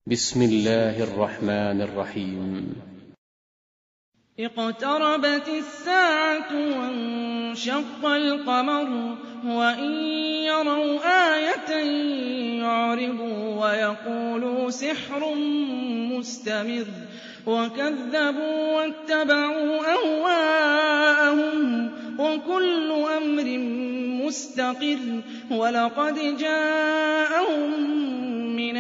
بسم الله الرحمن الرحيم. اقتربت الساعة وانشق القمر وإن يروا آية يعرضوا ويقولوا سحر مستمر وكذبوا واتبعوا أهواءهم وكل أمر مستقر ولقد جاءهم من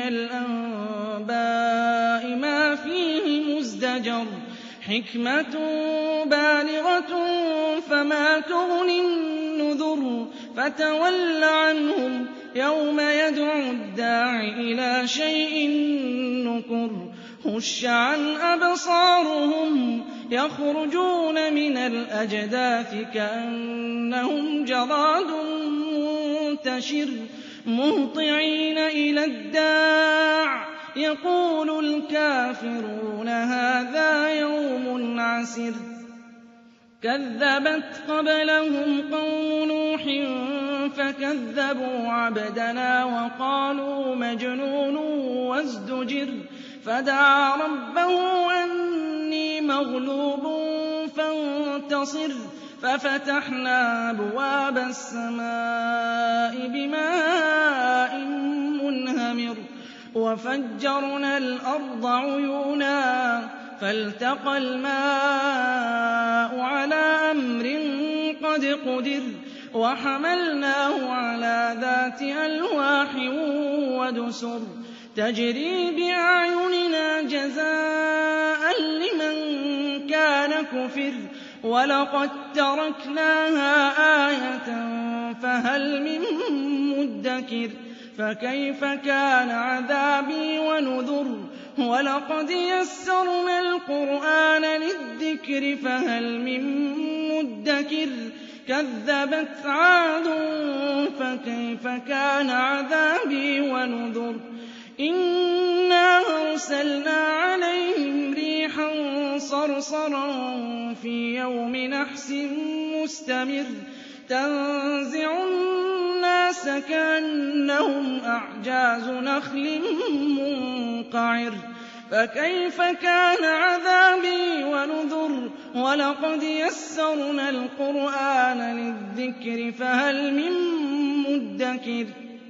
الأنباء ما فيه مزدجر حكمة بالغة فما تغني النذر فتول عنهم يوم يدعو الداع إلى شيء نكر خش عن أبصارهم يخرجون من الأجداث كأنهم جراد منتشر مهطعين إلى الداع يقول الكافرون هذا يوم عسر كذبت قبلهم قوم نوح فكذبوا عبدنا وقالوا مجنون وازدجر فدعا ربه أني مغلوب فانتصر ففتحنا أبواب السماء بماء منهمر وفجرنا الأرض عيونا فالتقى الماء على أمر قد قدر وحملناه على ذات ألواح ودسر تجري بأعيننا جزاء لمن كان كفر ولقد تركناها آية فهل من مدكر فكيف كان عذابي ونذر ولقد يسرنا القرآن للذكر فهل من مدكر كذبت عاد فكيف كان عذابي ونذر إنا أرسلنا عليهم ريحا صرصرا في يوم نحس مستمر تنزع الناس كأنهم أعجاز نخل منقعر فكيف كان عذابي ونذر ولقد يسرنا القرآن للذكر فهل من مدكر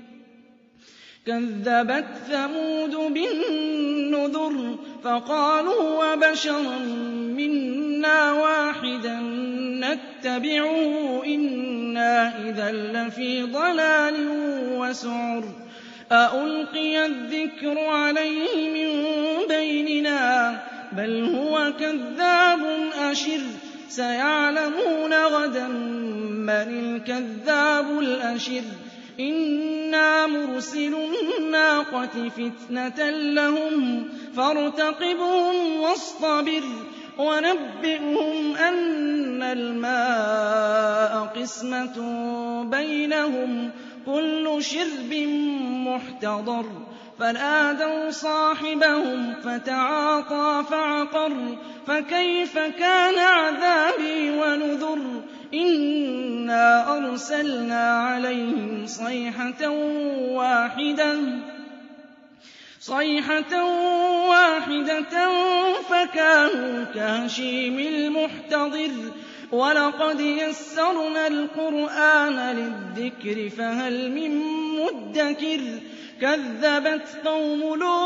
كذبت ثمود بالنذر فقالوا وبشرا منا واحدا نتبعه إنا إذا لفي ضلال وسعر أألقي الذكر عليه من بيننا بل هو كذاب أشر سيعلمون غدا من الكذاب الأشر إنا مرسل الناقة فتنة لهم فارتقبهم واصطبر ونبئهم أن الماء قسمة بينهم كل شرب محتضر فنادوا صاحبهم فتعاطى فعقر فكيف كان عذابي ونذر إنا أرسلنا عليهم صيحة واحدة فكانوا كهشيم المحتضر ولقد يسرنا القرآن للذكر فهل من مدكر كذبت قوم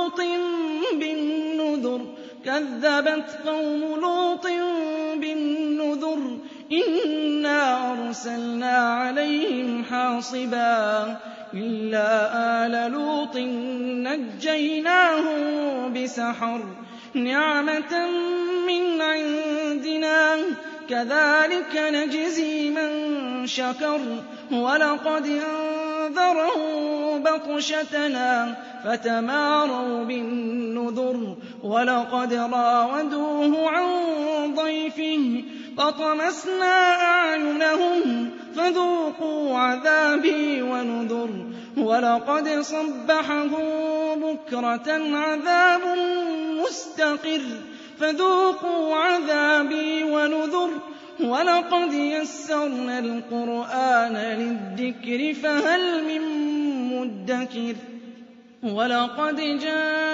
لوط بالنذر إنا أرسلنا عليهم حاصبا إلا آل لوط نجيناهم بسحر نعمة من عندنا كذلك نجزي من شكر ولقد أنذرهم بطشتنا فتماروا بالنذر ولقد راودوه عن ضيفه فطمسنا أعينهم فذوقوا عذابي ونذر ولقد صبحهم بكرة عذاب مستقر فذوقوا عذابي ونذر ولقد يسرنا القرآن للذكر فهل من مدكر ولقد جاء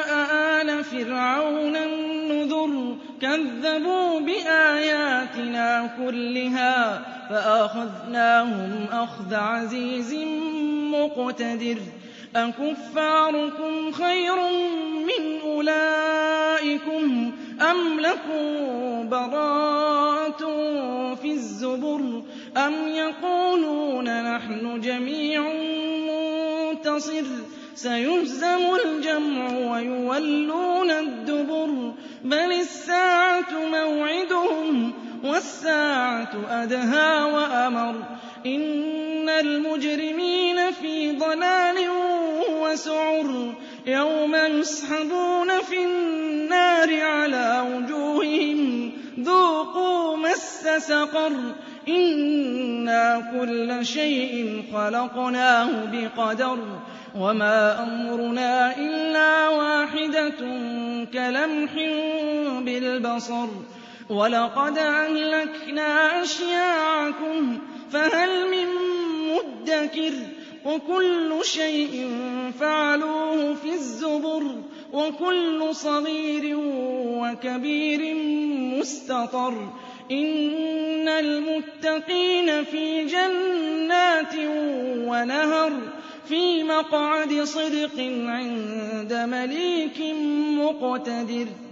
آلَ فِرْعَوْنَ النُّذُرُ كَذَّبُوا بِآيَاتِنَا كُلِّهَا فَأَخَذْنَاهُمْ أَخْذَ عَزِيزٍ مُّقْتَدِرٍ أَكُفَّارُكُمْ خَيْرٌ مِّنْ أُولَٰئِكُمْ أَمْ لَكُم بَرَاءَةٌ فِي الزُّبُرِ أَمْ يَقُولُونَ نَحْنُ جَمِيعٌ مُّنتَصِرٌ سَيُهْزَمُ الْجَمْعُ وَيُوَلُّونَ الدُّبُرَ بَلِ السَّاعَةُ مَوْعِدُهُمْ وَالسَّاعَةُ أَدْهَىٰ وَأَمَرُّ إِنَّ الْمُجْرِمِينَ فِي ضَلَالٍ وَسُعُرٍ يَوْمَ يُسْحَبُونَ فِي النَّارِ عَلَىٰ وُجُوهِهِمْ ذُوقُوا مَسَّ سَقَرَ إِنَّا كُلَّ شَيْءٍ خَلَقْنَاهُ بِقَدَرٍ وَمَا أَمْرُنَا إِلَّا وَاحِدَةٌ كَلَمْحٍ بِالْبَصَرِ وَلَقَدْ أَهْلَكْنَا أَشْيَاعَكُمْ فَهَلْ مِن مُّدَّكِرٍ وَكُلُّ شَيْءٍ فَعَلُوهُ فِي الزُّبُرِ وَكُلُّ صَغِيرٍ وَكَبِيرٍ مُّسْتَطَرٍ إِنَّ الْمُتَّقِينَ فِي جَنَّاتٍ وَنَهَرٍ فِي مَقْعَدِ صِدْقٍ عِندَ مَلِيكٍ مُّقْتَدِرٍ